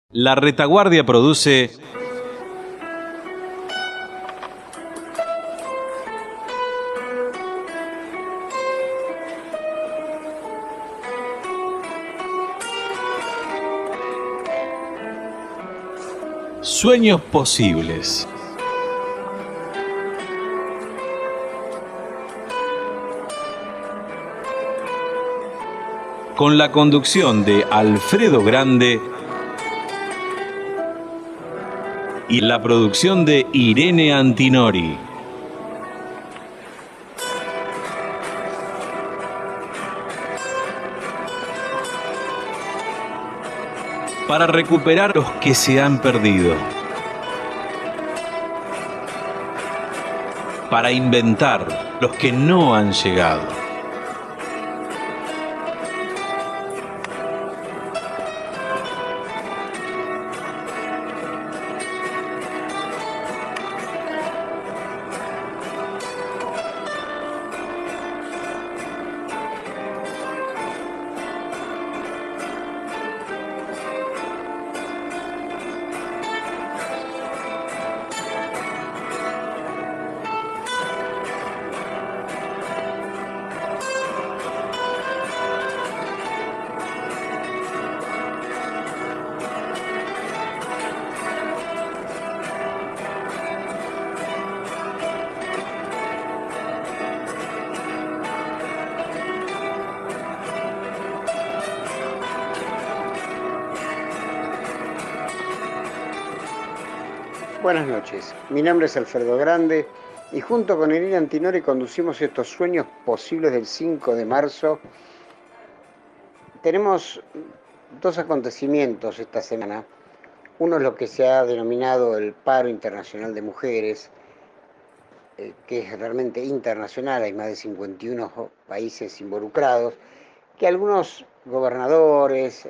La retaguardia produce Sueños Posibles. Con la conducción de Alfredo Grande y la producción de Irene Antinori. Para recuperar los que se han perdido. Para inventar los que no han llegado. Buenas noches, mi nombre es Alfredo Grande y junto con Irene Antinori conducimos estos Sueños Posibles del 5 de marzo. Tenemos dos acontecimientos esta semana. Uno es lo que se ha denominado el Paro Internacional de Mujeres, que es realmente internacional, hay más de 51 países involucrados, que algunos gobernadores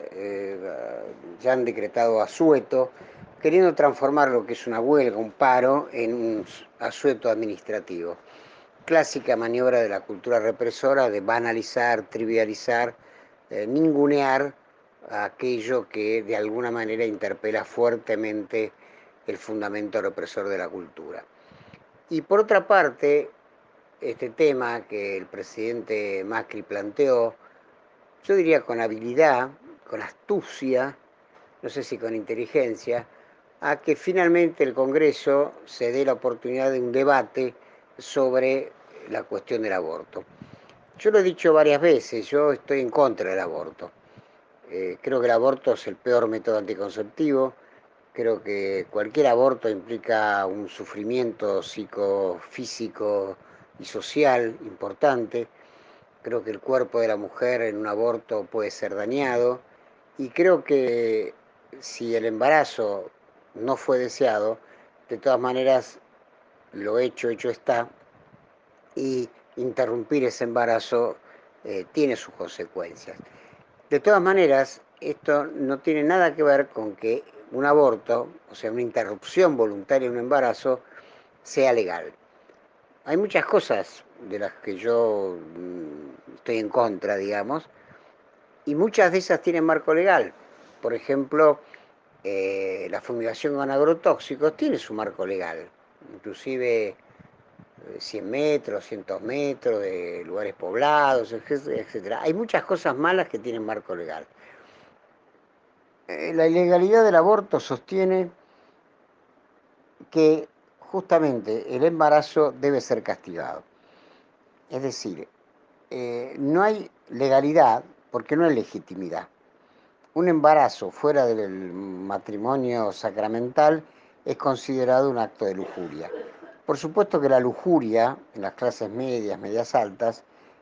ya han decretado asueto, queriendo transformar lo que es una huelga, un paro, en un asueto administrativo. Clásica maniobra de la cultura represora de banalizar, trivializar, ningunear a aquello que de alguna manera interpela fuertemente el fundamento represor de la cultura. Y por otra parte, este tema que el presidente Macri planteó, yo diría con habilidad, con astucia, no sé si con inteligencia, a que finalmente el Congreso se dé la oportunidad de un debate sobre la cuestión del aborto. Yo lo he dicho varias veces, yo estoy en contra del aborto. Creo que el aborto es el peor método anticonceptivo, creo que cualquier aborto implica un sufrimiento psicofísico y social importante. Creo que el cuerpo de la mujer en un aborto puede ser dañado y creo que si el embarazo no fue deseado, de todas maneras lo hecho está, y interrumpir ese embarazo tiene sus consecuencias. De todas maneras, esto no tiene nada que ver con que un aborto, o sea, una interrupción voluntaria de un embarazo, sea legal. Hay muchas cosas de las que yo estoy en contra, digamos, y muchas de esas tienen marco legal. Por ejemplo, la fumigación con agrotóxicos tiene su marco legal, inclusive 100 metros, 200 metros de lugares poblados, etcétera. Hay muchas cosas malas que tienen marco legal. La ilegalidad del aborto sostiene que justamente el embarazo debe ser castigado. Es decir, no hay legalidad porque no hay legitimidad. Un embarazo fuera del matrimonio sacramental es considerado un acto de lujuria. Por supuesto que la lujuria en las clases medias, medias altas,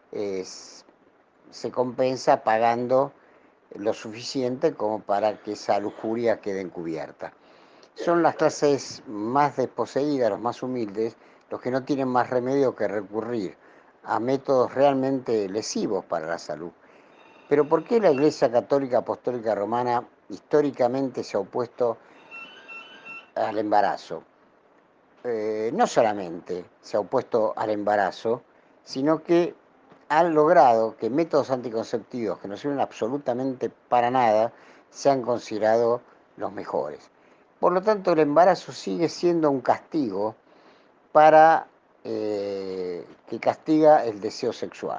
se compensa pagando lo suficiente como para que esa lujuria quede encubierta. Son las clases más desposeídas, los más humildes, los que no tienen más remedio que recurrir a métodos realmente lesivos para la salud. Pero ¿por qué la Iglesia Católica Apostólica Romana históricamente se ha opuesto al embarazo? No solamente se ha opuesto al embarazo, sino que ha logrado que métodos anticonceptivos que no sirven absolutamente para nada sean considerados los mejores. Por lo tanto, el embarazo sigue siendo un castigo para que castiga el deseo sexual.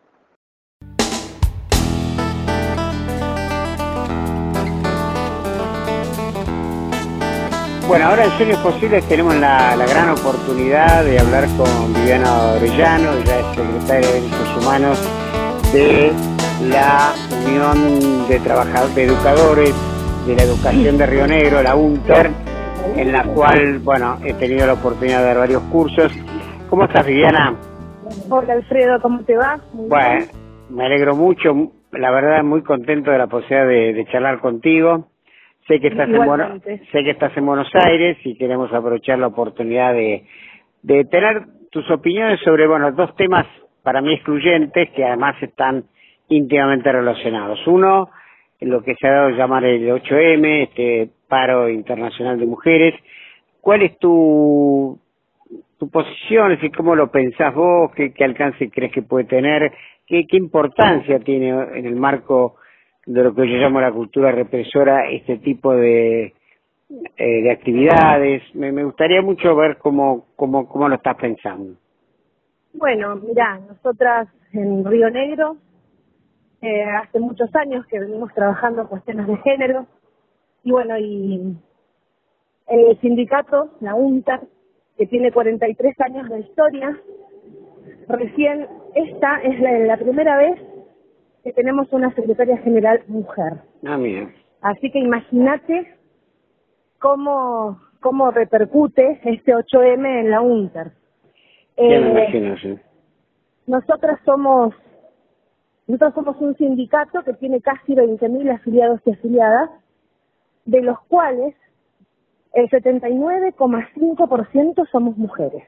Bueno, ahora en Sueños Posibles tenemos la gran oportunidad de hablar con Viviana Orellano. Ella es secretaria de Derechos Humanos de la Unión de Trabajadores, de Educadores de la Educación de Río Negro, la UNTER, en la cual, bueno, he tenido la oportunidad de dar varios cursos. ¿Cómo estás, Viviana? Hola, Alfredo, ¿cómo te va? Bueno, me alegro mucho, la verdad muy contento de la posibilidad de charlar contigo. Sé que estás en Buenos Aires y queremos aprovechar la oportunidad de tener tus opiniones sobre, bueno, dos temas para mí excluyentes que además están íntimamente relacionados. Uno, lo que se ha dado a llamar el 8M, este paro internacional de mujeres. ¿Cuál es tu posición? Es decir, ¿cómo lo pensás vos? ¿Qué alcance crees que puede tener? ¿Qué importancia tiene en el marco de lo que yo llamo la cultura represora este tipo de actividades? Me gustaría mucho ver cómo lo estás pensando. Bueno, mirá, nosotras en Río Negro hace muchos años que venimos trabajando cuestiones de género y bueno, y el sindicato, la UNTER, que tiene 43 años de historia, recién esta es la primera vez que tenemos una secretaria general mujer. Ah, mira. Así que imagínate cómo repercute este 8M en la UNTER. Ya me imagino, sí. Nosotros somos un sindicato que tiene casi 20.000 afiliados y afiliadas, de los cuales el 79,5% somos mujeres.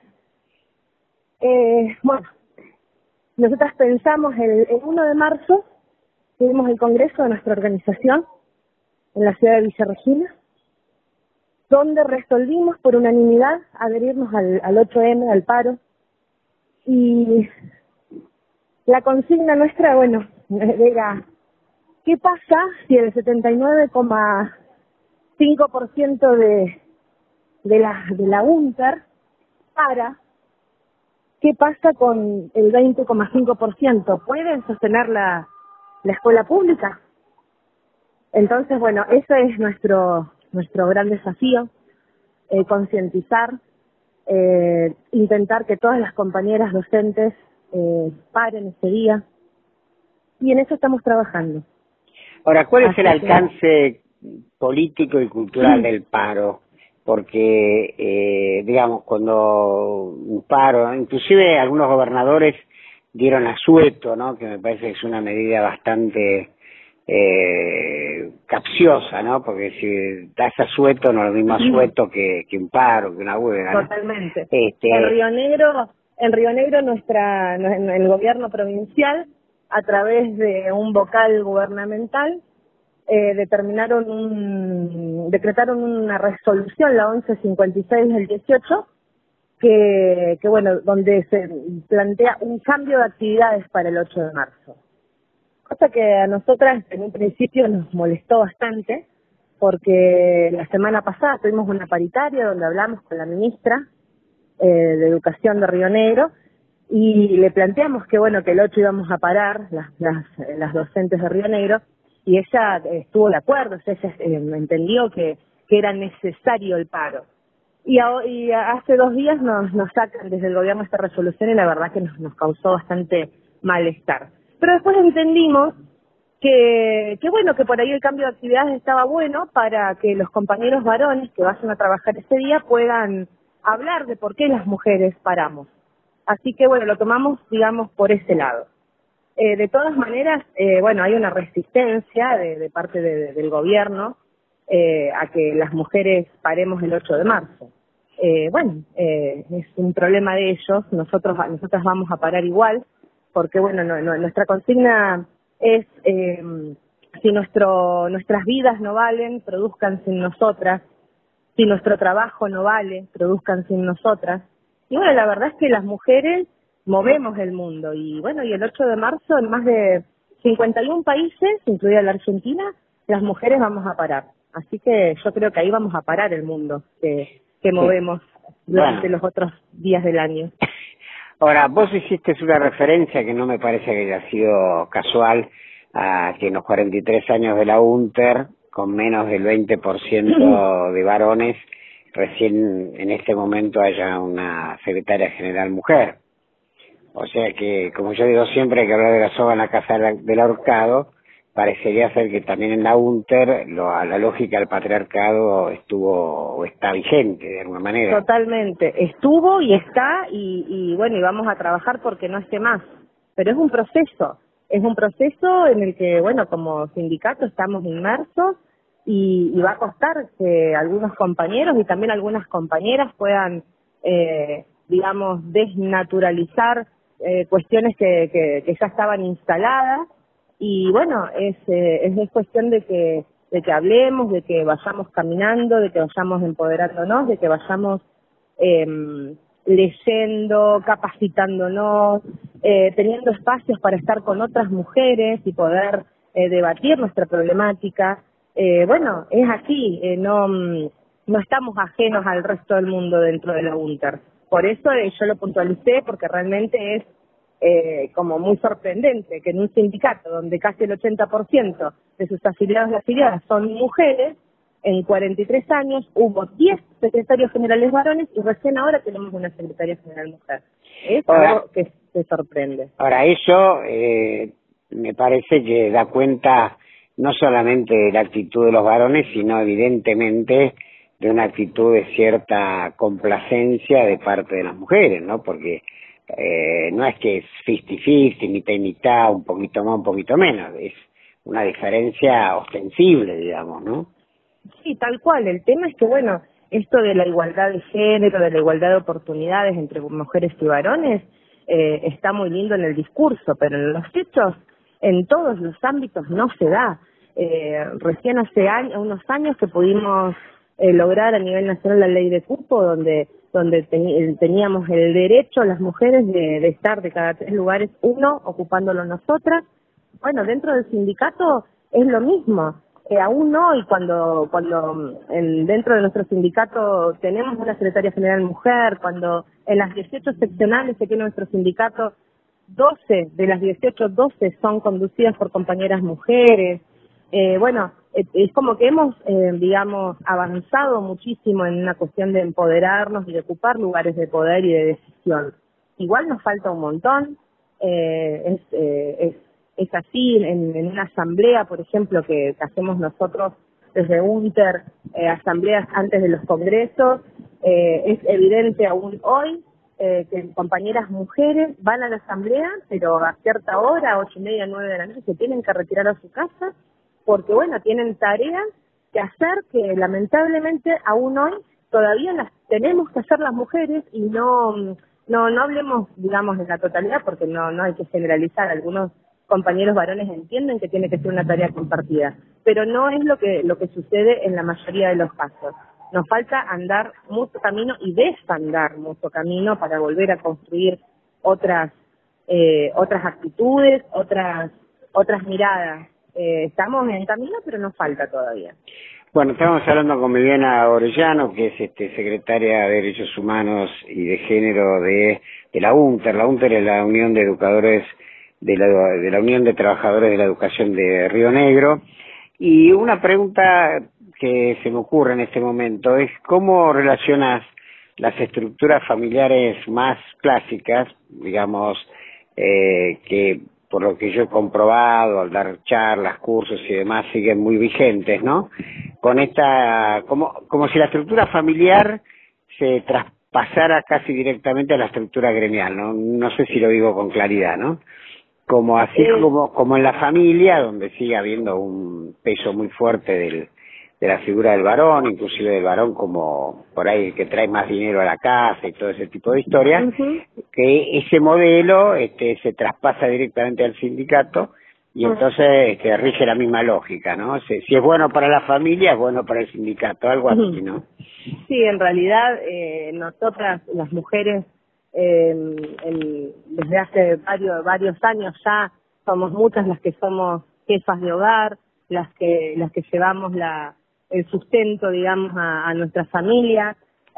Bueno, nosotras pensamos el 1 de marzo, tuvimos el congreso de nuestra organización en la ciudad de Villa Regina, donde resolvimos por unanimidad adherirnos al 8M, al paro, y la consigna nuestra, bueno, era, ¿qué pasa si el 79,5% de la UNTER para? ¿Qué pasa con el 20,5%? ¿Pueden sostener la escuela pública? Entonces, bueno, ese es nuestro gran desafío, concientizar, intentar que todas las compañeras docentes paren ese día, y en eso estamos trabajando. Ahora, ¿cuál es el alcance político y cultural del paro? Porque, digamos, cuando un paro, inclusive algunos gobernadores dieron asueto, ¿no? Que me parece que es una medida bastante capciosa, ¿no? Porque si das asueto no es lo mismo asueto que un paro, que una huelga, ¿no? Totalmente. En Río Negro el gobierno provincial, a través de un vocal gubernamental, decretaron una resolución, la 1156 del 18, que bueno, donde se plantea un cambio de actividades para el 8 de marzo. Cosa que a nosotras en un principio nos molestó bastante, porque la semana pasada tuvimos una paritaria donde hablamos con la ministra de Educación de Río Negro, y le planteamos que bueno, que el 8 íbamos a parar las docentes de Río Negro, y ella estuvo de acuerdo, ella entendió que era necesario el paro. Y hace 2 días nos sacan desde el gobierno esta resolución, y la verdad que nos causó bastante malestar. Pero después entendimos que bueno, que por ahí el cambio de actividades estaba bueno para que los compañeros varones que vayan a trabajar ese día puedan hablar de por qué las mujeres paramos. Así que bueno, lo tomamos, digamos, por ese lado. De todas maneras, bueno, hay una resistencia de parte del gobierno a que las mujeres paremos el 8 de marzo. Bueno, es un problema de ellos, nosotras vamos a parar igual, porque bueno, nuestra consigna es, si nuestras vidas no valen, produzcan sin nosotras, si nuestro trabajo no vale, produzcan sin nosotras. Y bueno, la verdad es que las mujeres movemos el mundo, y bueno, y el 8 de marzo en más de 51 países, incluida la Argentina, las mujeres vamos a parar. Así que yo creo que ahí vamos a parar el mundo que movemos durante los otros días del año. Ahora, vos hiciste una referencia que no me parece que haya sido casual, a que en los 43 años de la UNTER, con menos del 20% de varones, recién en este momento haya una secretaria general mujer. O sea que, como yo digo siempre, hay que hablar de la soga en la casa del ahorcado. Parecería ser que también en la UNTER la lógica del patriarcado estuvo o está vigente de alguna manera. Totalmente, estuvo y está y bueno, y vamos a trabajar porque no esté más. Pero es un proceso en el que, bueno, como sindicato estamos inmersos y va a costar que algunos compañeros y también algunas compañeras puedan, digamos, desnaturalizar cuestiones que ya estaban instaladas. Y bueno, es cuestión de que hablemos, de que vayamos caminando, de que vayamos empoderándonos, de que vayamos leyendo, capacitándonos, teniendo espacios para estar con otras mujeres y poder debatir nuestra problemática. Bueno, es así, no estamos ajenos al resto del mundo dentro de la UNTER. Por eso yo lo puntualicé, porque realmente es como muy sorprendente que en un sindicato donde casi el 80% de sus afiliados y afiliadas son mujeres, en 43 años hubo 10 secretarios generales varones y recién ahora tenemos una secretaria general mujer. Es algo que sorprende. Ahora, eso me parece que da cuenta no solamente de la actitud de los varones, sino evidentemente de una actitud de cierta complacencia de parte de las mujeres, ¿no? Porque no es que es 50-50, mitad y mitad, un poquito más, un poquito menos, es una diferencia ostensible, digamos, ¿no? Sí, tal cual. El tema es que, bueno, esto de la igualdad de género, de la igualdad de oportunidades entre mujeres y varones, está muy lindo en el discurso, pero en los hechos, en todos los ámbitos, no se da. Recién hace unos años que pudimos lograr a nivel nacional la ley de cupo, donde teníamos el derecho las mujeres de estar de cada 3 lugares, uno ocupándolo nosotras. Bueno, dentro del sindicato es lo mismo. Aún hoy, cuando dentro de nuestro sindicato tenemos una secretaria general mujer, cuando en las 18 seccionales que tiene nuestro sindicato, 12 de las 18, 12 son conducidas por compañeras mujeres. Bueno, es como que hemos, digamos, avanzado muchísimo en una cuestión de empoderarnos y de ocupar lugares de poder y de decisión. Igual nos falta un montón, es así, en una asamblea, por ejemplo, que hacemos nosotros desde UNTER, asambleas antes de los congresos, es evidente aún hoy que compañeras mujeres van a la asamblea, pero a cierta hora, 8:30, 9 de la noche, se tienen que retirar a su casa, porque bueno, tienen tareas que hacer que lamentablemente aún hoy todavía las tenemos que hacer las mujeres y no hablemos, digamos, de la totalidad, porque no hay que generalizar. Algunos compañeros varones entienden que tiene que ser una tarea compartida, pero no es lo que sucede en la mayoría de los casos. Nos falta andar mucho camino y desandar mucho camino para volver a construir otras actitudes, otras miradas. Estamos en camino, pero nos falta todavía. Bueno, estamos hablando con Viviana Orellano, que es secretaria de Derechos Humanos y de Género de la UNTER. La UNTER es la Unión de Educadores de la Unión de Trabajadores de la Educación de Río Negro. Y una pregunta que se me ocurre en este momento es cómo relacionas las estructuras familiares más clásicas, digamos, que por lo que yo he comprobado al dar charlas, cursos y demás, siguen muy vigentes, ¿no? Con como si la estructura familiar se traspasara casi directamente a la estructura gremial, ¿no? No sé si lo digo con claridad, ¿no? Como así como en la familia, donde sigue habiendo un peso muy fuerte de la figura del varón, inclusive del varón como por ahí que trae más dinero a la casa y todo ese tipo de historias, que ese modelo se traspasa directamente al sindicato y entonces rige la misma lógica, ¿no? Si es bueno para la familia, es bueno para el sindicato, algo así, ¿no? Sí, en realidad nosotras, las mujeres, desde hace varios años ya somos muchas las que somos jefas de hogar, las que llevamos el sustento, digamos, a nuestras familias.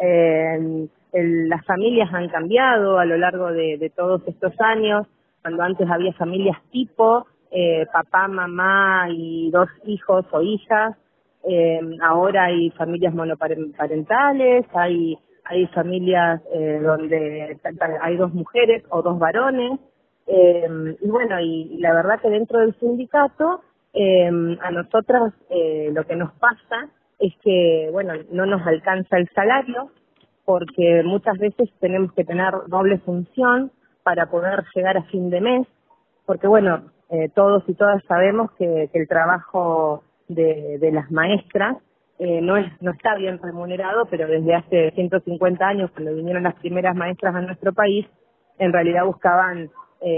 Las familias han cambiado a lo largo de todos estos años. Cuando antes había familias tipo, papá, mamá y 2 hijos o hijas, ahora hay familias monoparentales, hay familias donde hay 2 mujeres o 2 varones, y bueno, y la verdad que dentro del sindicato, a nosotras lo que nos pasa es que, bueno, no nos alcanza el salario, porque muchas veces tenemos que tener doble función para poder llegar a fin de mes, porque bueno, todos y todas sabemos que el trabajo de las maestras no está bien remunerado, pero desde hace 150 años, cuando vinieron las primeras maestras a nuestro país, en realidad buscaban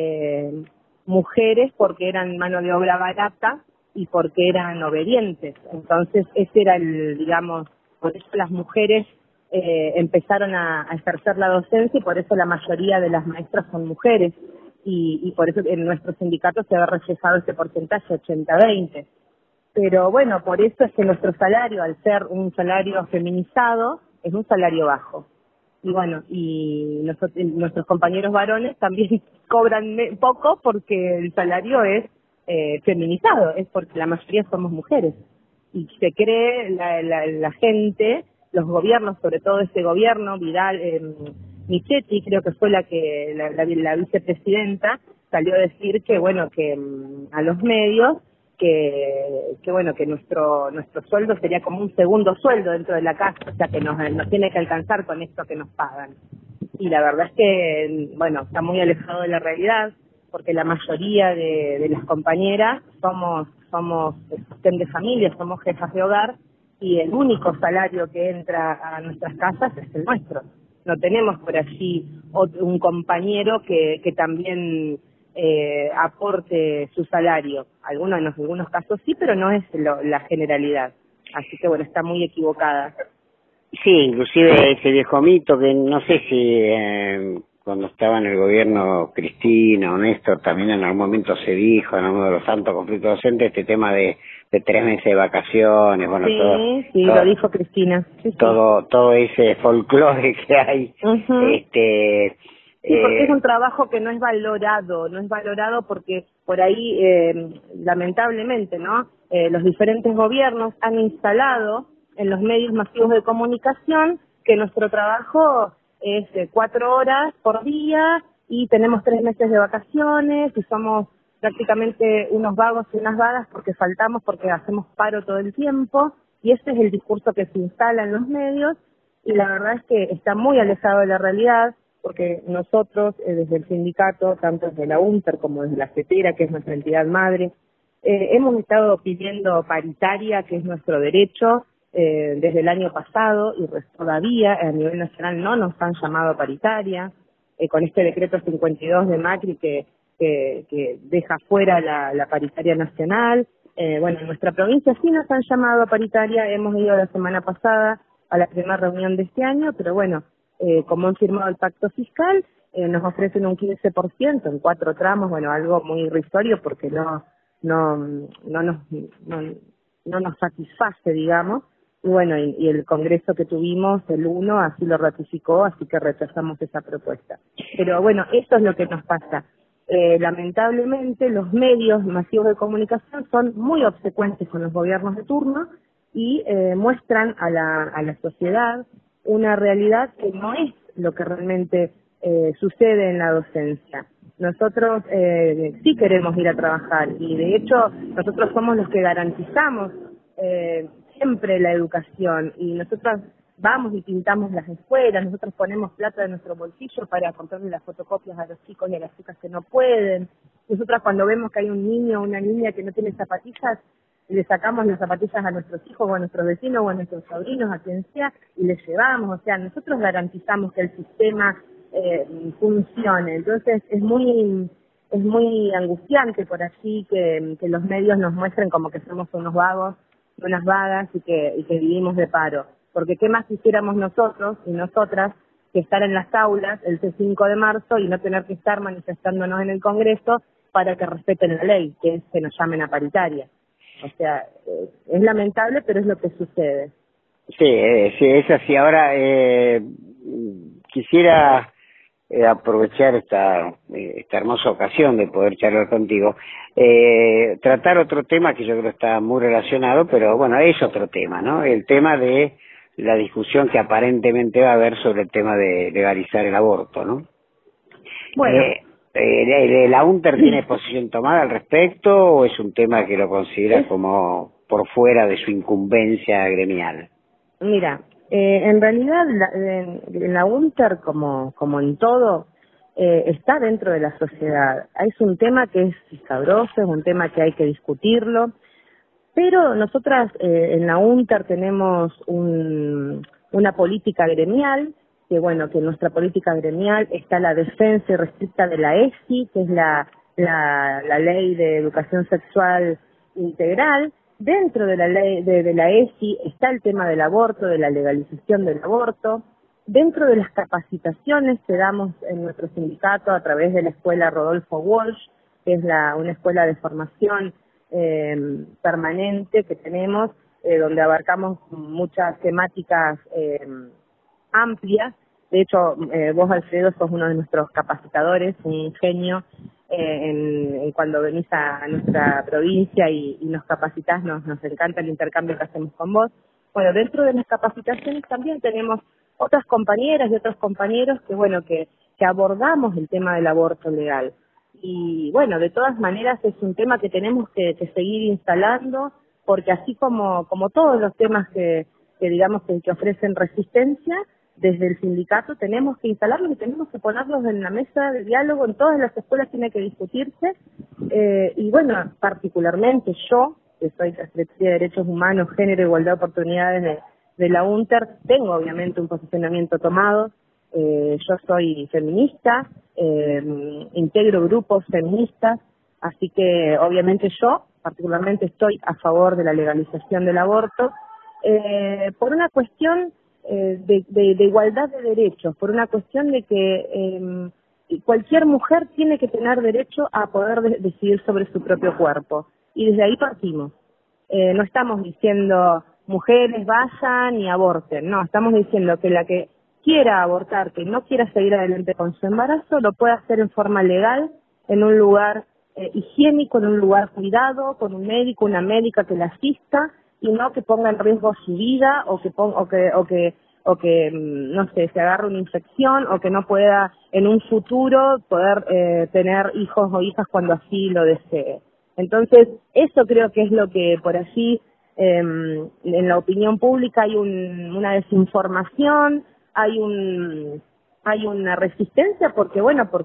mujeres porque eran mano de obra barata y porque eran obedientes. Entonces ese era digamos, por eso las mujeres empezaron a ejercer la docencia y por eso la mayoría de las maestras son mujeres y por eso en nuestro sindicato se ha reflejado ese porcentaje 80-20. Pero bueno, por eso es que nuestro salario, al ser un salario feminizado, es un salario bajo. Y bueno, y nuestros compañeros varones también cobran poco porque el salario es feminizado, es porque la mayoría somos mujeres. Y se cree la gente, los gobiernos, sobre todo este gobierno, Vidal, Michetti, creo que fue la vicepresidenta, salió a decir que bueno, que a los medios, que bueno, que nuestro sueldo sería como un segundo sueldo dentro de la casa, o sea que nos tiene que alcanzar con esto que nos pagan. Y la verdad es que, bueno, está muy alejado de la realidad, porque la mayoría de las compañeras somos sostén de familia, somos jefas de hogar, y el único salario que entra a nuestras casas es el nuestro. No tenemos por allí un compañero que también aporte su salario. En algunos casos sí, pero no es la generalidad. Así que bueno, está muy equivocada. Sí, inclusive ese viejo mito que no sé si cuando estaba en el gobierno Cristina o Néstor también en algún momento se dijo en uno de los tantos conflictos docentes este tema de 3 meses de vacaciones, bueno, sí, lo dijo Cristina. Sí, todo ese folclore que hay, sí, porque es un trabajo que no es valorado porque por ahí, lamentablemente, ¿no? Los diferentes gobiernos han instalado en los medios masivos de comunicación que nuestro trabajo es 4 horas por día y tenemos 3 meses de vacaciones y somos prácticamente unos vagos y unas vagas porque faltamos, porque hacemos paro todo el tiempo, y ese es el discurso que se instala en los medios, y la verdad es que está muy alejado de la realidad, porque nosotros desde el sindicato, tanto desde la UNTER como desde la CETERA, que es nuestra entidad madre, hemos estado pidiendo paritaria, que es nuestro derecho, desde el año pasado, y todavía a nivel nacional no nos han llamado a paritaria, con este decreto 52 de Macri que deja fuera la paritaria nacional. Bueno, en nuestra provincia sí nos han llamado a paritaria, hemos ido la semana pasada a la primera reunión de este año, pero bueno, como han firmado el pacto fiscal, nos ofrecen un 15% en 4 tramos, bueno, algo muy irrisorio porque no nos satisface, digamos. Y bueno, y el congreso que tuvimos, el 1, así lo ratificó, así que rechazamos esa propuesta. Pero bueno, eso es lo que nos pasa. Lamentablemente los medios masivos de comunicación son muy obsecuentes con los gobiernos de turno y muestran a la sociedad una realidad que no es lo que realmente sucede en la docencia. Nosotros sí queremos ir a trabajar y de hecho nosotros somos los que garantizamos siempre la educación, y nosotros vamos y pintamos las escuelas, nosotros ponemos plata de nuestro bolsillo para comprarle las fotocopias a los chicos y a las chicas que no pueden. Nosotras cuando vemos que hay un niño o una niña que no tiene zapatillas, le sacamos las zapatillas a nuestros hijos o a nuestros vecinos o a nuestros sobrinos, a quien sea, y les llevamos. O sea, nosotros garantizamos que el sistema funcione. Entonces es muy angustiante por allí que los medios nos muestren como que somos unos vagos, unas vagas y que vivimos de paro. Porque qué más quisiéramos nosotros y nosotras que estar en las aulas el 5 de marzo y no tener que estar manifestándonos en el Congreso para que respeten la ley, que es que nos llamen a paritaria. O sea, es lamentable, pero es lo que sucede. Sí, es así. Ahora, quisiera aprovechar esta hermosa ocasión de poder charlar contigo, tratar otro tema que yo creo está muy relacionado, pero bueno, es otro tema, ¿no? El tema de la discusión que aparentemente va a haber sobre el tema de legalizar el aborto, ¿no? Bueno, ¿La UNTER tiene posición tomada al respecto o es un tema que lo considera como por fuera de su incumbencia gremial? mira, en realidad en la UNTER, como en todo, está dentro de la sociedad. Es un tema que es sabroso, es un tema que hay que discutirlo, pero nosotras en la UNTER tenemos una política gremial, que bueno, que en nuestra política gremial está la defensa irrestricta de la ESI, que es la Ley de Educación Sexual Integral. Dentro de la ley de la ESI está el tema del aborto, de la legalización del aborto. Dentro de las capacitaciones que damos en nuestro sindicato a través de la escuela Rodolfo Walsh, que es una escuela de formación permanente que tenemos, donde abarcamos muchas temáticas amplias. De hecho, vos, Alfredo, sos uno de nuestros capacitadores, un genio en cuando venís a nuestra provincia y nos capacitas, nos encanta el intercambio que hacemos con vos. Bueno, dentro de las capacitaciones también tenemos otras compañeras y otros compañeros que, bueno, que abordamos el tema del aborto legal. Y bueno, de todas maneras es un tema que tenemos que seguir instalando, porque así como todos los temas que digamos que ofrecen resistencia, desde el sindicato tenemos que instalarlos y tenemos que ponerlos en la mesa de diálogo. En todas las escuelas tiene que discutirse, y bueno, particularmente yo, que soy secretaria de Derechos Humanos, Género, Igualdad de Oportunidades de la UNTER, tengo obviamente un posicionamiento tomado. Yo soy feminista, integro grupos feministas, así que obviamente yo particularmente estoy a favor de la legalización del aborto, por una cuestión de igualdad de derechos, por una cuestión de que cualquier mujer tiene que tener derecho a poder decidir sobre su propio cuerpo, y desde ahí partimos. No estamos diciendo mujeres vayan y aborten, no, estamos diciendo que la que quiera abortar, que no quiera seguir adelante con su embarazo, lo puede hacer en forma legal, en un lugar higiénico, en un lugar cuidado, con un médico, una médica que la asista, y no que ponga en riesgo su vida o que no sé, se agarre una infección o que no pueda en un futuro poder tener hijos o hijas cuando así lo desee. Entonces, eso creo que es lo que por allí en la opinión pública hay una desinformación, hay una resistencia porque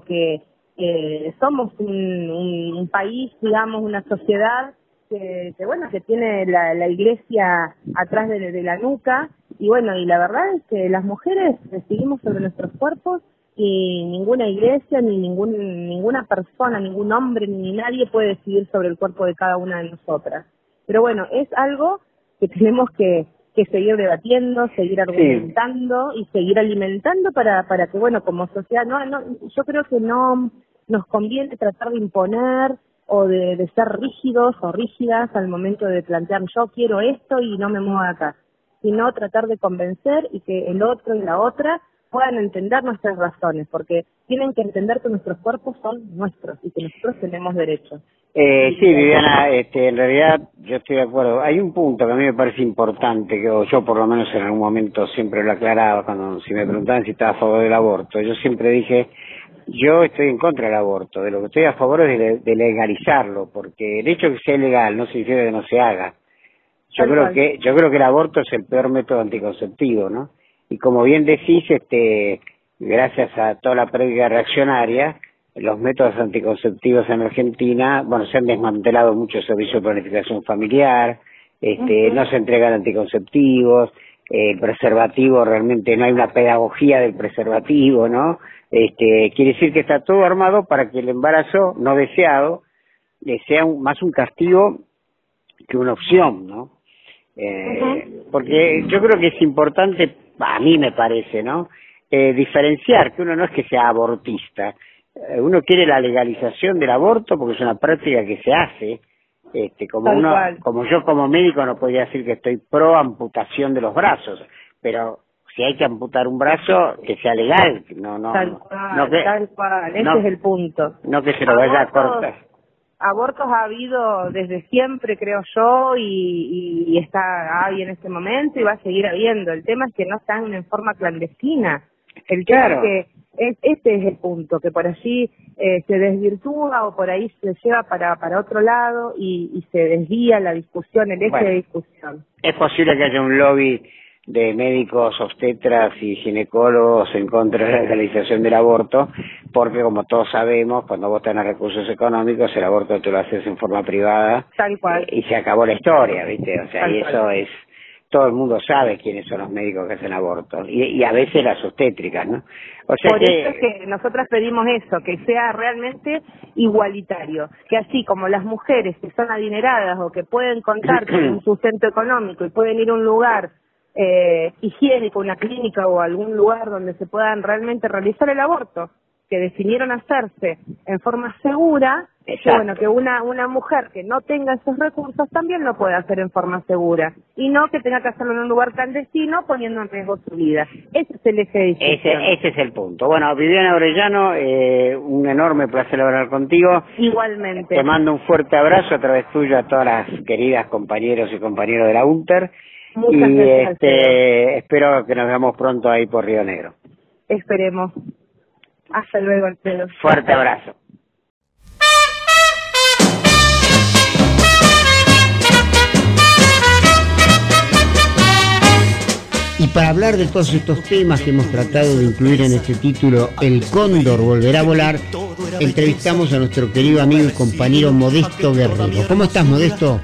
somos un país, digamos, una sociedad que tiene la iglesia atrás de la nuca, y bueno, y la verdad es que las mujeres decidimos sobre nuestros cuerpos, y ninguna iglesia, ni ninguna persona, ningún hombre, ni nadie puede decidir sobre el cuerpo de cada una de nosotras. Pero bueno, es algo que tenemos que seguir debatiendo, seguir argumentando, sí, y seguir alimentando para que, bueno, como sociedad, yo creo que no nos conviene tratar de imponer o de ser rígidos o rígidas al momento de plantear yo quiero esto y no me muevo de acá, sino tratar de convencer y que el otro y la otra puedan entender nuestras razones, porque tienen que entender que nuestros cuerpos son nuestros y que nosotros tenemos derechos. Sí, Viviana, en realidad yo estoy de acuerdo. Hay un punto que a mí me parece importante, que yo por lo menos en algún momento siempre lo aclaraba, si me preguntaban si estaba a favor del aborto. Yo siempre dije, yo estoy en contra del aborto, de lo que estoy a favor es de legalizarlo, porque el hecho de que sea ilegal no significa que no se haga. Yo creo que el aborto es el peor método anticonceptivo, ¿no? Y como bien decís, gracias a toda la práctica reaccionaria, los métodos anticonceptivos en Argentina, bueno, se han desmantelado muchos servicios de planificación familiar, no se entregan anticonceptivos, el preservativo, realmente no hay una pedagogía del preservativo, ¿no? Quiere decir que está todo armado para que el embarazo no deseado sea más un castigo que una opción, ¿no? Porque yo creo que es importante, a mí me parece, ¿no? Diferenciar que uno no es que sea abortista, uno quiere la legalización del aborto porque es una práctica que se hace Como yo como médico no podría decir que estoy pro amputación de los brazos, pero si hay que amputar un brazo, que sea legal, tal cual, ese es el punto. No que se lo vaya a cortar. Abortos ha habido desde siempre, creo yo, y hay en este momento y va a seguir habiendo. El tema es que no están en forma clandestina. El tema es que este es el punto, que por allí se desvirtúa o por ahí se lleva para otro lado y se desvía la discusión, el eje de discusión. Es posible que haya un lobby de médicos, obstetras y ginecólogos en contra de la legalización del aborto, porque como todos sabemos, cuando vos tenés recursos económicos, el aborto tú lo haces en forma privada. Tal cual. Y se acabó la historia, ¿viste? O sea, y eso es... Todo el mundo sabe quiénes son los médicos que hacen abortos, y a veces las obstétricas, ¿no? O sea Por eso es que nosotras pedimos eso, que sea realmente igualitario, que así como las mujeres que son adineradas o que pueden contar con un sustento económico y pueden ir a un lugar higiénico, una clínica o algún lugar donde se puedan realmente realizar el aborto, que decidieron hacerse en forma segura, que una mujer que no tenga esos recursos también lo puede hacer en forma segura, y no que tenga que hacerlo en un lugar clandestino poniendo en riesgo su vida. Ese es el eje de discusión. Ese es el punto. Bueno, Viviana Orellano, un enorme placer hablar contigo. Igualmente. Te mando un fuerte abrazo a través tuyo a todas las queridas compañeros y compañeros de la UNTER. Muchas gracias. Espero que nos veamos pronto ahí por Río Negro. Esperemos. Hasta luego, Alfredo. Fuerte abrazo. Y para hablar de todos estos temas que hemos tratado de incluir en este título, El Cóndor volverá a volar, entrevistamos a nuestro querido amigo y compañero Modesto Guerrero. ¿Cómo estás, Modesto?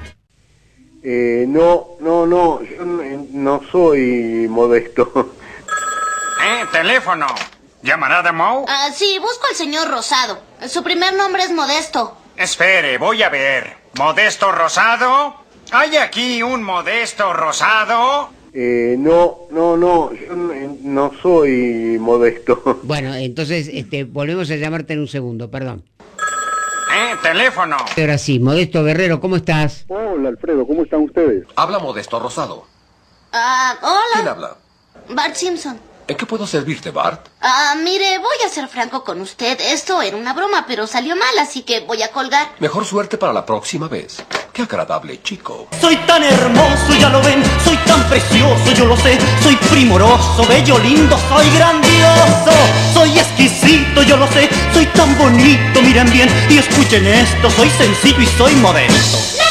Yo no soy Modesto. Teléfono. ¿Llamará de Mou? Sí, busco al señor Rosado. Su primer nombre es Modesto. Espere, voy a ver. ¿Modesto Rosado? ¿Hay aquí un Modesto Rosado? Yo no soy Modesto. Bueno, entonces volvemos a llamarte en un segundo, perdón. Teléfono. Ahora sí, Modesto Guerrero, ¿cómo estás? Hola, Alfredo, ¿cómo están ustedes? Habla Modesto Rosado. Hola. ¿Quién habla? Bart Simpson. ¿En qué puedo servirte, Bart? Mire, voy a ser franco con usted. Esto era una broma, pero salió mal, así que voy a colgar. Mejor suerte para la próxima vez. Qué agradable, chico. Soy tan hermoso, ya lo ven. Soy tan precioso, yo lo sé. Soy primoroso, bello, lindo. Soy grandioso. Soy exquisito, yo lo sé. Soy tan bonito, miren bien y escuchen esto. Soy sencillo y soy modesto.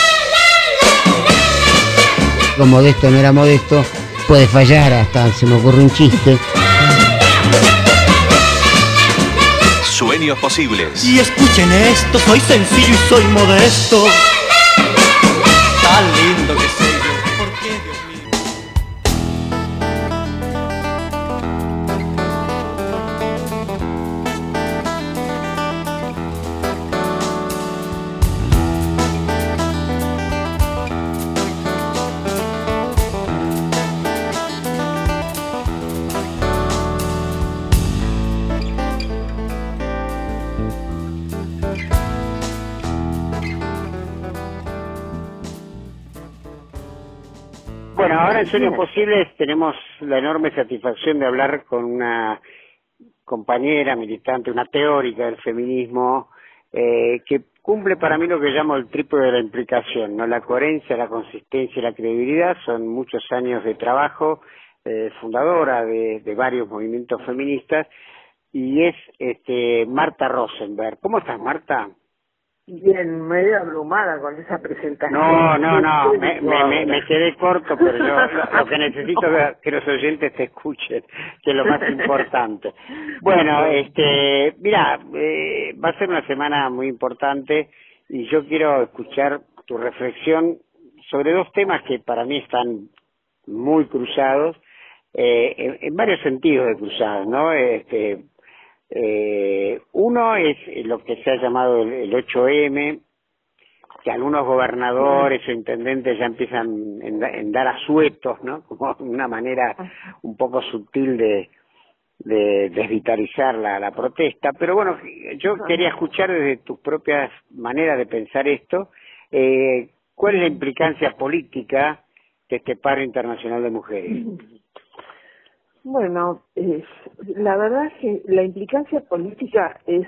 Como Modesto no era Modesto, puede fallar, hasta se me ocurre un chiste. Sueños posibles. Y escuchen esto, soy sencillo y soy modesto. Tan lindo que soy yo. ¿Por qué, Dios mío? Bueno, ahora en Sueños Posibles tenemos la enorme satisfacción de hablar con una compañera militante, una teórica del feminismo, que cumple para mí lo que llamo el trípode de la implicación, ¿no? La coherencia, la consistencia y la credibilidad. Son muchos años de trabajo, fundadora de varios movimientos feministas, y es Marta Rosenberg. ¿Cómo estás, Marta? Bien, medio abrumada con esa presentación. No, me quedé corto, pero yo lo que necesito es que los oyentes te escuchen, que es lo más importante. Bueno, mira, va a ser una semana muy importante y yo quiero escuchar tu reflexión sobre dos temas que para mí están muy cruzados, en varios sentidos de cruzados, ¿no? Uno es lo que se ha llamado el 8M, que algunos gobernadores o intendentes ya empiezan en dar asuetos, ¿no? Como una manera un poco sutil de desvitalizar la protesta. Pero bueno, yo quería escuchar desde tus propias maneras de pensar esto, ¿Cuál es la implicancia política de este paro internacional de mujeres? Bueno, la verdad es que la implicancia política es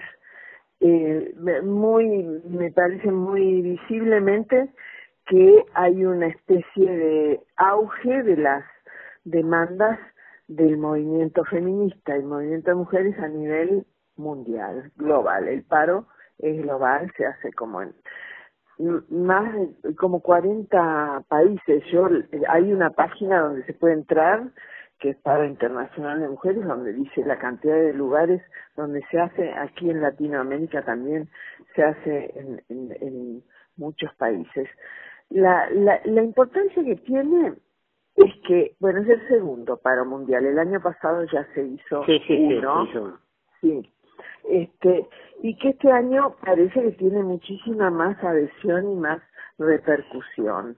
me parece muy visiblemente que hay una especie de auge de las demandas del movimiento feminista y movimiento de mujeres a nivel mundial, global. El paro es global, se hace como en más de como 40 países. Hay una página donde se puede entrar, que es Paro Internacional de Mujeres, donde dice la cantidad de lugares donde se hace. Aquí en Latinoamérica también se hace en muchos países. La importancia que tiene es que, bueno, es el segundo paro mundial. El año pasado ya se hizo uno. Sí. Y que este año parece que tiene muchísima más adhesión y más repercusión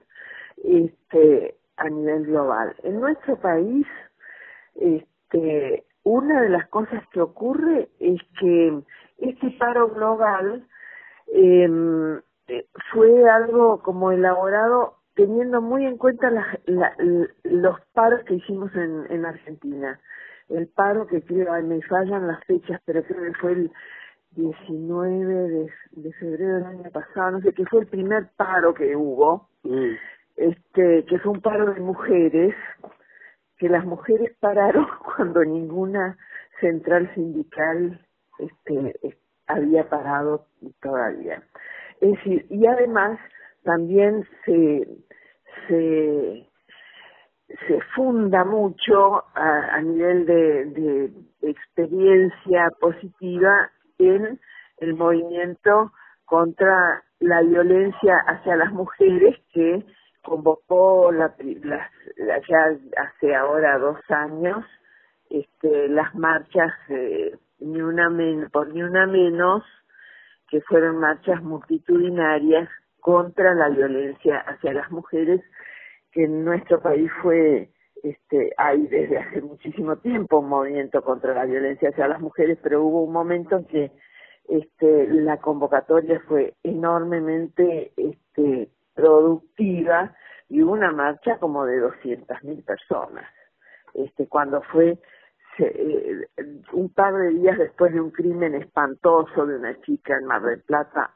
a nivel global. En nuestro país, una de las cosas que ocurre es que este paro global fue algo como elaborado teniendo muy en cuenta los paros que hicimos en Argentina. El paro que creo, me fallan las fechas, pero creo que fue el 19 de febrero del año pasado, no sé, que fue el primer paro que hubo, que fue un paro de mujeres, que las mujeres pararon cuando ninguna central sindical había parado todavía. Es decir, y además también se funda mucho a nivel de experiencia positiva en el movimiento contra la violencia hacia las mujeres que convocó ya hace ahora 2 años las marchas por ni una menos, que fueron marchas multitudinarias contra la violencia hacia las mujeres, que en nuestro país hay desde hace muchísimo tiempo un movimiento contra la violencia hacia las mujeres, pero hubo un momento en que la convocatoria fue enormemente productiva y hubo una marcha como de 200.000 personas. Cuando fue un par de días después de un crimen espantoso de una chica en Mar del Plata,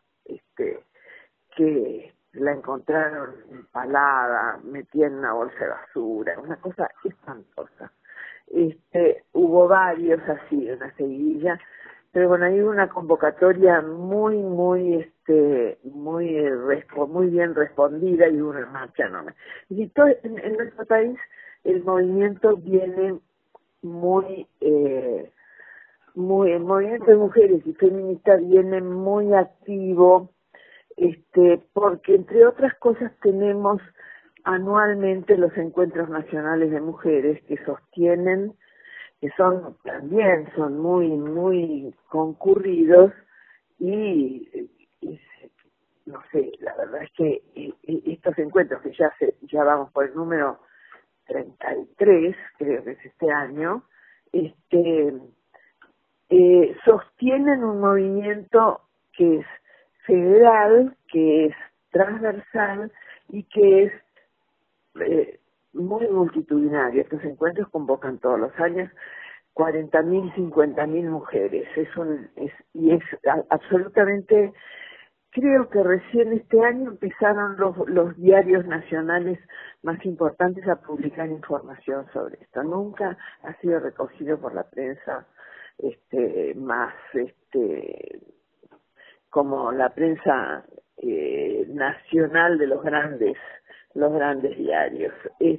que la encontraron empalada, metida en una bolsa de basura, una cosa espantosa. Hubo varios así, una seguidilla, pero bueno, hay una convocatoria muy bien respondida y una marcha enorme. Y en nuestro país el movimiento viene el movimiento de mujeres y feministas viene muy activo, porque entre otras cosas tenemos anualmente los encuentros nacionales de mujeres que sostienen, que son muy concurridos y no sé, la verdad es que estos encuentros que ya vamos por el número 33, creo que es este año, sostienen un movimiento que es federal, que es transversal y que es muy multitudinario. Estos encuentros convocan todos los años 40.000, 50.000 mujeres. Es absolutamente. Creo que recién este año empezaron los diarios nacionales más importantes a publicar información sobre esto. Nunca ha sido recogido por la prensa más como la prensa nacional de los grandes diarios.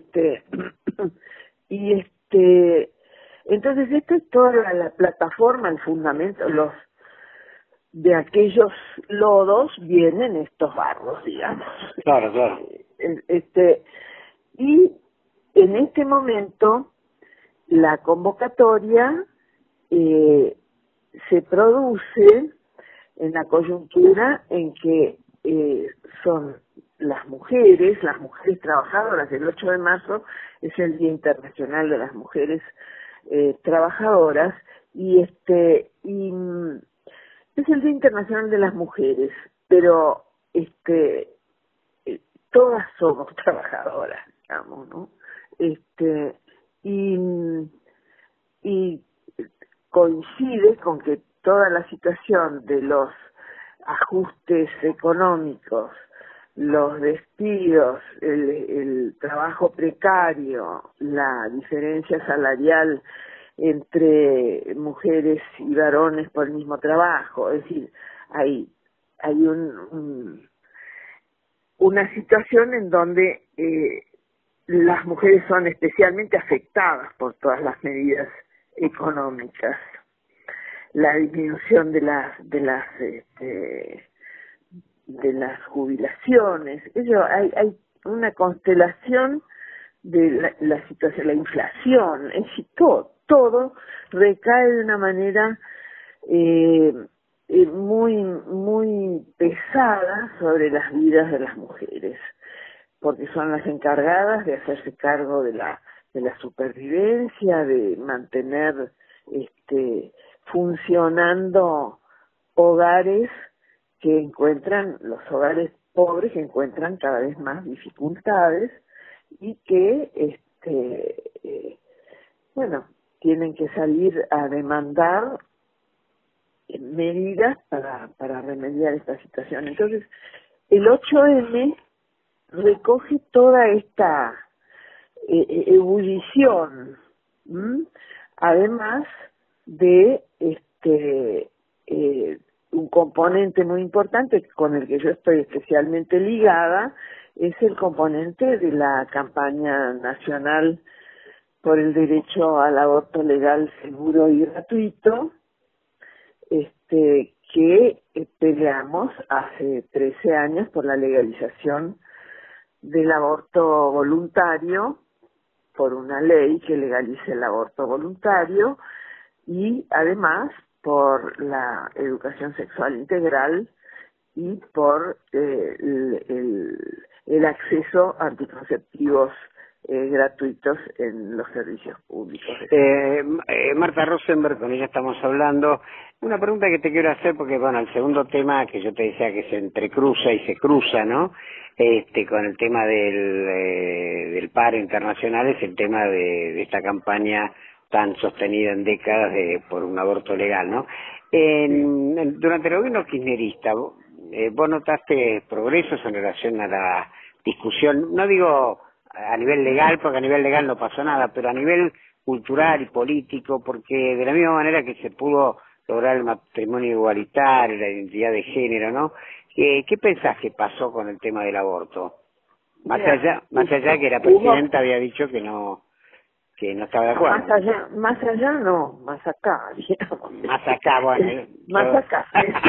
Entonces esto es toda la plataforma, el fundamento, de aquellos lodos vienen estos barros, digamos. Claro. Y en este momento la convocatoria se produce en la coyuntura en que son las mujeres trabajadoras. El 8 de marzo es el Día Internacional de las Mujeres Trabajadoras y es el Día Internacional de las Mujeres, pero todas somos trabajadoras, digamos, ¿no? Y coincide con que toda la situación de los ajustes económicos, los despidos, el trabajo precario, la diferencia salarial entre mujeres y varones por el mismo trabajo, es decir, hay una situación en donde las mujeres son especialmente afectadas por todas las medidas económicas, la disminución de las jubilaciones. Hay una constelación de la situación, la inflación, es decir, todo recae de una manera muy pesada sobre las vidas de las mujeres, porque son las encargadas de hacerse cargo de la supervivencia, de mantener funcionando hogares los hogares pobres que encuentran cada vez más dificultades y que tienen que salir a demandar medidas para remediar esta situación. Entonces, el 8M recoge toda esta ebullición, además de un componente muy importante con el que yo estoy especialmente ligada, es el componente de la campaña nacional por el derecho al aborto legal, seguro y gratuito, que peleamos hace 13 años por la legalización del aborto voluntario, por una ley que legalice el aborto voluntario, y además por la educación sexual integral y por el acceso a anticonceptivos gratuitos en los servicios públicos. Marta Rosenberg, con ella estamos hablando. Una pregunta que te quiero hacer, porque bueno, el segundo tema que yo te decía que se entrecruza y se cruza, ¿no? Con el tema del paro internacional, es el tema de esta campaña tan sostenida en décadas por un aborto legal, ¿no? Durante el gobierno kirchnerista, ¿vos notaste progresos en relación a la discusión? No digo a nivel legal, porque a nivel legal no pasó nada, pero a nivel cultural y político, porque de la misma manera que se pudo lograr el matrimonio igualitario, la identidad de género, ¿no? ¿Qué pensás que pasó con el tema del aborto? Más allá que la presidenta había dicho que no estaba de acuerdo. Más allá no, más acá, digamos. Más acá, bueno. Más acá,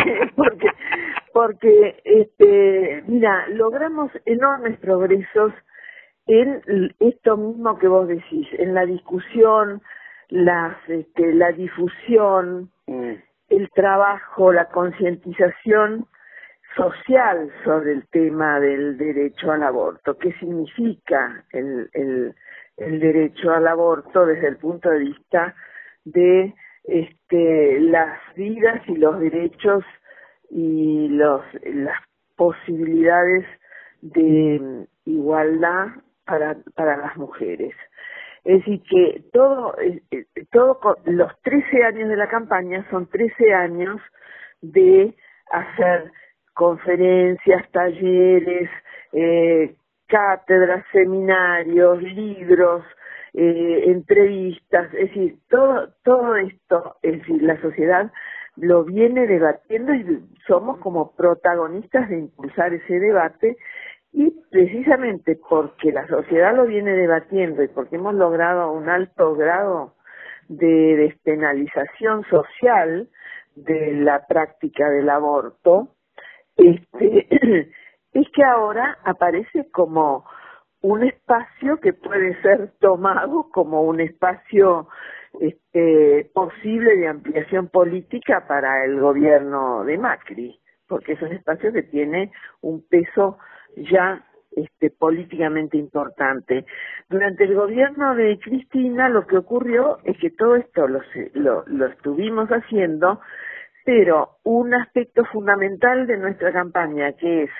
porque mira, logramos enormes progresos en esto mismo que vos decís, en la discusión, la difusión, el trabajo, la concientización social sobre el tema del derecho al aborto. ¿Qué significa el derecho al aborto desde el punto de vista de las vidas y los derechos y las posibilidades de igualdad para las mujeres? Es decir, que todo los 13 años de la campaña son 13 años de hacer conferencias, talleres, cátedras, seminarios, libros, entrevistas, es decir, todo esto, es decir, la sociedad lo viene debatiendo y somos como protagonistas de impulsar ese debate, y precisamente porque la sociedad lo viene debatiendo y porque hemos logrado un alto grado de despenalización social de la práctica del aborto, es que ahora aparece como un espacio que puede ser tomado como un espacio posible de ampliación política para el gobierno de Macri, porque es un espacio que tiene un peso ya políticamente importante. Durante el gobierno de Cristina lo que ocurrió es que todo esto lo estuvimos haciendo, pero un aspecto fundamental de nuestra campaña, que es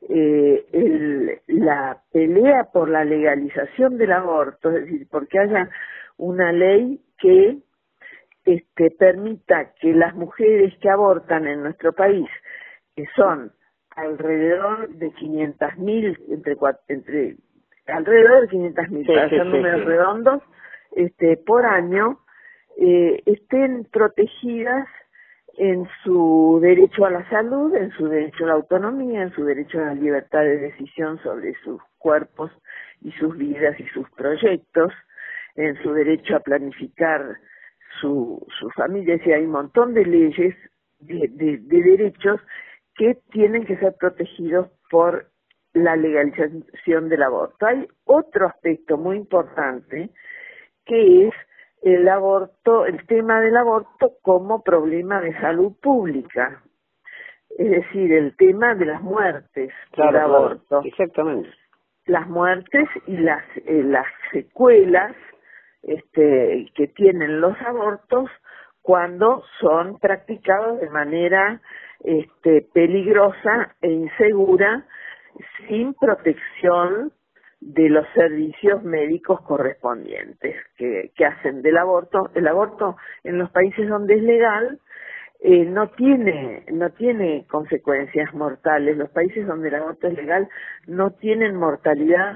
la pelea por la legalización del aborto, es decir, porque haya una ley que permita que las mujeres que abortan en nuestro país, que son alrededor de 500.000, alrededor de 500.000, para hacer números redondos, por año, estén protegidas en su derecho a la salud, en su derecho a la autonomía, en su derecho a la libertad de decisión sobre sus cuerpos y sus vidas y sus proyectos, en su derecho a planificar su familia. Y hay un montón de leyes, de derechos que tienen que ser protegidos por la legalización del aborto. Hay otro aspecto muy importante que es el aborto, el tema del aborto como problema de salud pública, es decir, el tema de las muertes por aborto. Claro, exactamente. Las muertes y las secuelas que tienen los abortos cuando son practicados de manera peligrosa e insegura, sin protección de los servicios médicos correspondientes que hacen del aborto. El aborto en los países donde es legal no tiene consecuencias mortales. Los países donde el aborto es legal no tienen mortalidad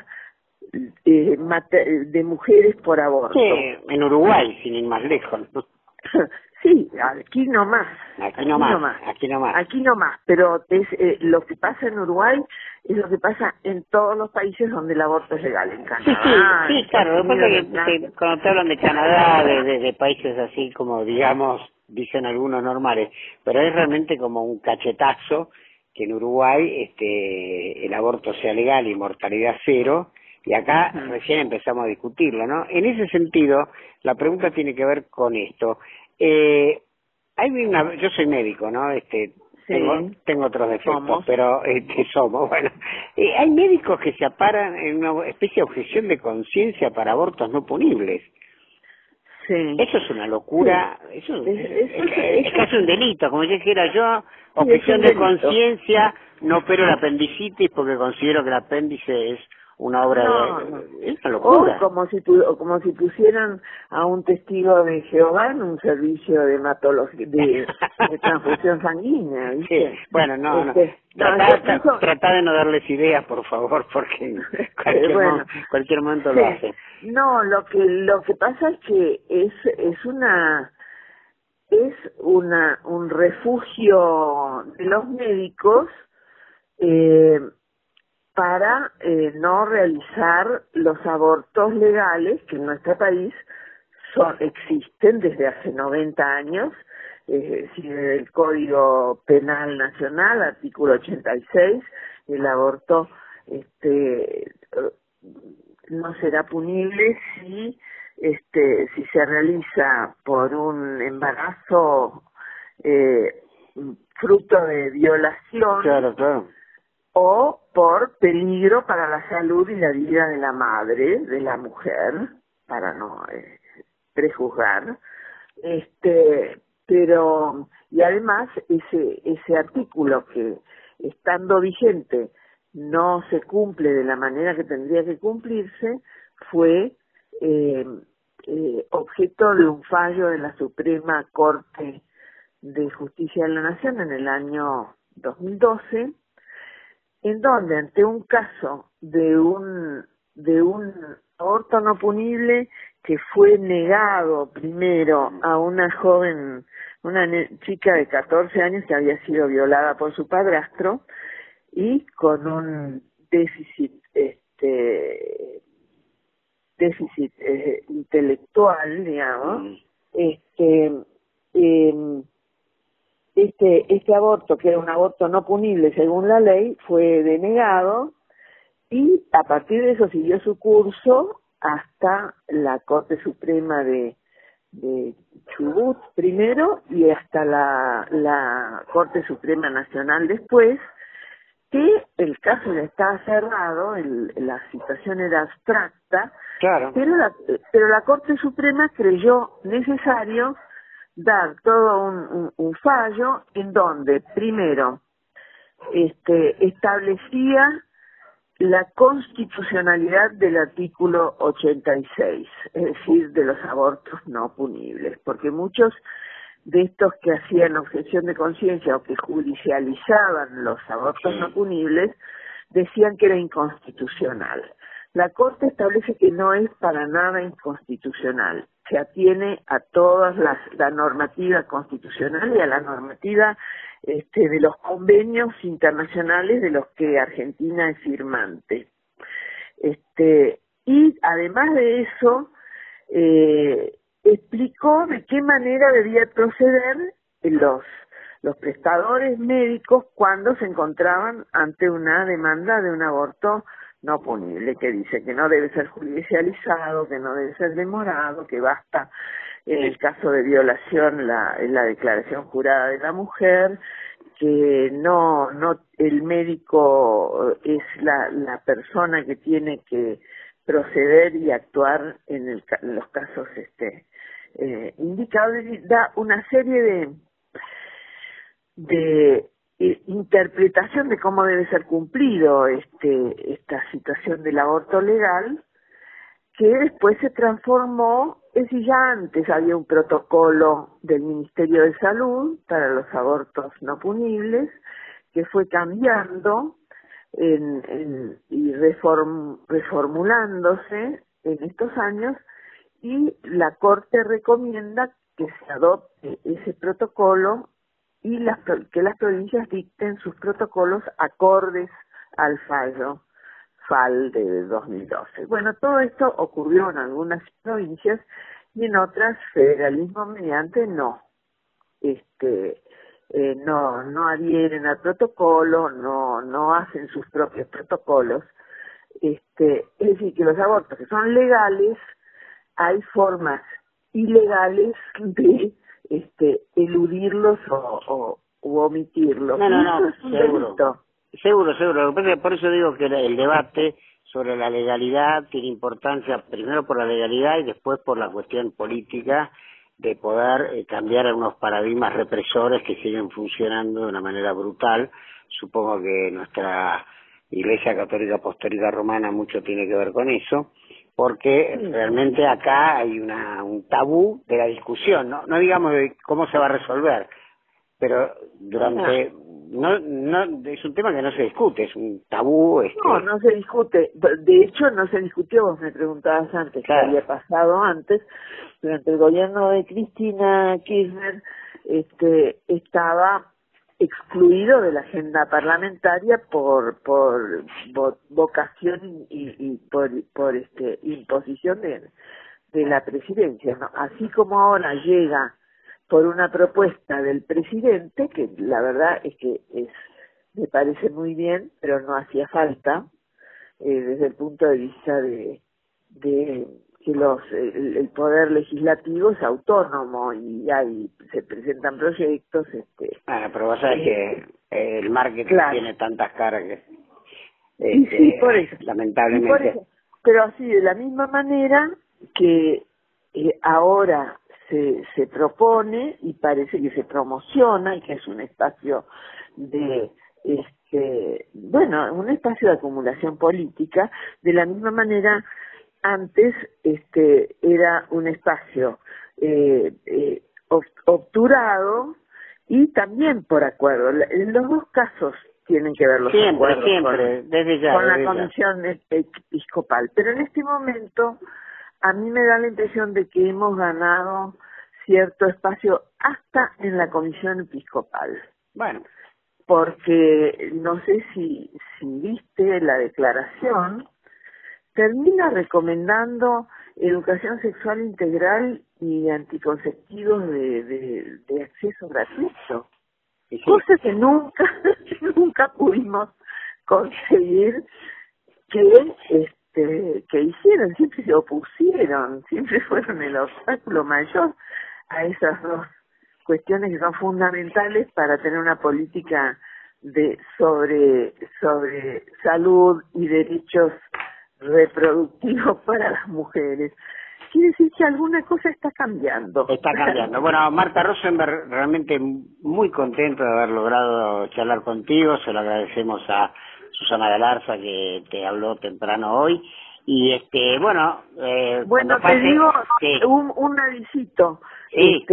de mujeres por aborto. Sí, en Uruguay, sin ir más lejos, ¿no? Sí, aquí no más. Aquí no más, pero es lo que pasa en Uruguay es lo que pasa en todos los países donde el aborto es legal. En Canadá. Sí, claro. Lo que pasa es que cuando te hablan de Canadá, de países así como, digamos, dicen algunos normales, pero es realmente como un cachetazo que en Uruguay el aborto sea legal y mortalidad cero, y acá recién empezamos a discutirlo, ¿no? En ese sentido, la pregunta tiene que ver con esto. Yo soy médico, ¿no? Tengo otros defectos, pero somos, bueno. Hay médicos que se aparan en una especie de objeción de conciencia para abortos no punibles. Sí. Eso es una locura, sí. Eso es casi un delito, como si dijera yo, objeción de conciencia, no opero el apendicitis porque considero que el apéndice es una obra es una locura. O como si pusieran a un testigo de Jehová en un servicio de hematología, de transfusión sanguínea, ¿viste? Sí. Bueno, trata de no darles ideas, por favor, porque en cualquier momento lo hacen. No, lo que pasa es que es un refugio de los médicos para no realizar los abortos legales que en nuestro país existen desde hace 90 años, desde el Código Penal Nacional, artículo 86, el aborto no será punible si se realiza por un embarazo fruto de violación. Claro. O por peligro para la salud y la vida de la madre, de la mujer, para no prejuzgar, pero, y además ese artículo que, estando vigente, no se cumple de la manera que tendría que cumplirse, fue objeto de un fallo de la Suprema Corte de Justicia de la Nación en el año 2012, en donde ante un caso de un aborto no punible que fue negado primero a una joven, una chica de 14 años que había sido violada por su padrastro y con un déficit intelectual, digamos, este aborto, que era un aborto no punible según la ley, fue denegado y a partir de eso siguió su curso hasta la Corte Suprema de Chubut primero y hasta la Corte Suprema Nacional después, que el caso ya estaba cerrado, la situación era abstracta, claro. pero la Corte Suprema creyó necesario dar todo un fallo en donde, primero, establecía la constitucionalidad del artículo 86, es decir, de los abortos no punibles, porque muchos de estos que hacían objeción de conciencia o que judicializaban los abortos no punibles decían que era inconstitucional. La Corte establece que no es para nada inconstitucional, se atiene a toda la normativa constitucional y a la normativa de los convenios internacionales de los que Argentina es firmante. Y además de eso, explicó de qué manera debía proceder los prestadores médicos cuando se encontraban ante una demanda de un aborto no punible, que dice que no debe ser judicializado, que no debe ser demorado, que basta en el caso de violación la declaración jurada de la mujer, que no el médico es la persona que tiene que proceder y actuar en los casos indicados, y da una serie de interpretación de cómo debe ser cumplido esta situación del aborto legal, que después se transformó, es decir, ya antes había un protocolo del Ministerio de Salud para los abortos no punibles, que fue cambiando y reformulándose en estos años, y la Corte recomienda que se adopte ese protocolo y que las provincias dicten sus protocolos acordes al fallo FAL de 2012. Bueno, todo esto ocurrió en algunas provincias y en otras, federalismo mediante, no. No adhieren al protocolo, no hacen sus propios protocolos. Es decir, que los abortos que son legales, hay formas ilegales de eludirlos o omitirlos. No, seguro. Lo que pasa es que por eso digo que el debate sobre la legalidad tiene importancia, primero por la legalidad y después por la cuestión política de poder cambiar algunos paradigmas represores que siguen funcionando de una manera brutal. Supongo que nuestra Iglesia Católica Apostólica Romana mucho tiene que ver con eso, porque realmente acá hay un tabú de la discusión, no digamos de cómo se va a resolver, pero durante no es un tema que no se discute, es un tabú. No se discute. De hecho, no se discutió. Vos me preguntabas antes qué había pasado antes. Durante el gobierno de Cristina Kirchner estaba excluido de la agenda parlamentaria por vocación y por imposición de la presidencia, ¿no? Así como ahora llega por una propuesta del presidente, que la verdad es que me parece muy bien, pero no hacía falta, desde el punto de vista de que el poder legislativo es autónomo y se presentan proyectos. Pero vos sabés que el marketing tiene tantas caras que sí, por eso, lamentablemente. Por eso. Pero así, de la misma manera que ahora se propone y parece que se promociona, y que es un espacio de un espacio de acumulación política. De la misma manera, antes era un espacio obturado y también por acuerdo. En los dos casos tienen que ver los acuerdos con la comisión episcopal, pero en este momento a mí me da la impresión de que hemos ganado cierto espacio hasta en la comisión episcopal. Bueno, porque no sé si viste la declaración, termina recomendando educación sexual integral y anticonceptivos de acceso gratuito, cosa que nunca pudimos conseguir que hicieron. Siempre se opusieron, siempre fueron el obstáculo mayor a esas dos cuestiones que son fundamentales para tener una política sobre salud y derechos reproductivos para las mujeres, quiere decir que alguna cosa está cambiando. Está cambiando. Bueno, Marta Rosenberg, realmente muy contento de haber logrado charlar contigo. Se lo agradecemos a Susana Galarza, que te habló temprano hoy. Y bueno, te digo un avisito. Sí.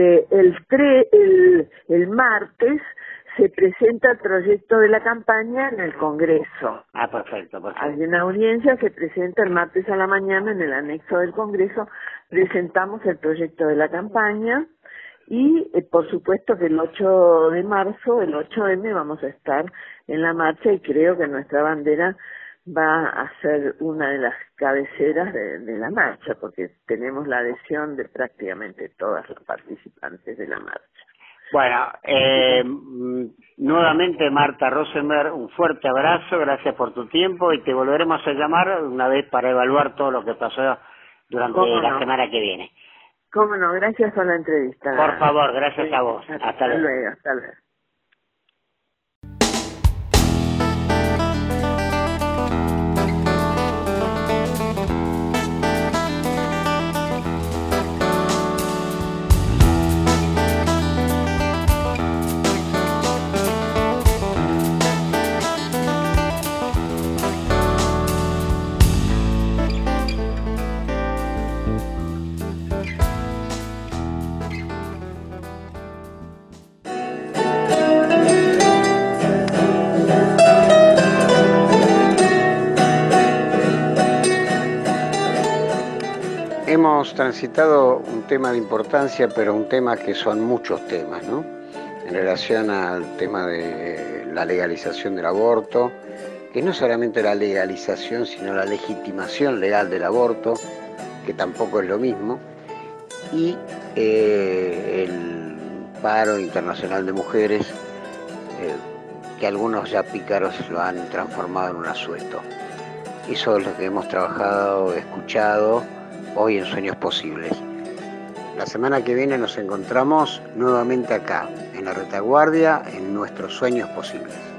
El martes se presenta el proyecto de la campaña en el Congreso. Ah, perfecto. Hay una audiencia, se presenta el martes a la mañana en el anexo del Congreso, presentamos el proyecto de la campaña y por supuesto que el 8 de marzo, el 8M, vamos a estar en la marcha y creo que nuestra bandera va a ser una de las cabeceras de la marcha, porque tenemos la adhesión de prácticamente todas las participantes de la marcha. Bueno, nuevamente Marta Rosenberg, un fuerte abrazo, gracias por tu tiempo y te volveremos a llamar una vez para evaluar todo lo que pasó durante la semana que viene. Cómo no, gracias por la entrevista. Por favor, gracias a vos. Hasta luego. Hasta luego. Hemos transitado un tema de importancia, pero un tema que son muchos temas, ¿no? En relación al tema de la legalización del aborto, que no solamente la legalización, sino la legitimación legal del aborto, que tampoco es lo mismo, y el paro internacional de mujeres, que algunos ya pícaros lo han transformado en un asueto. Eso es lo que hemos trabajado, escuchado hoy en Sueños Posibles. La semana que viene nos encontramos nuevamente acá, en la retaguardia, en nuestros Sueños Posibles.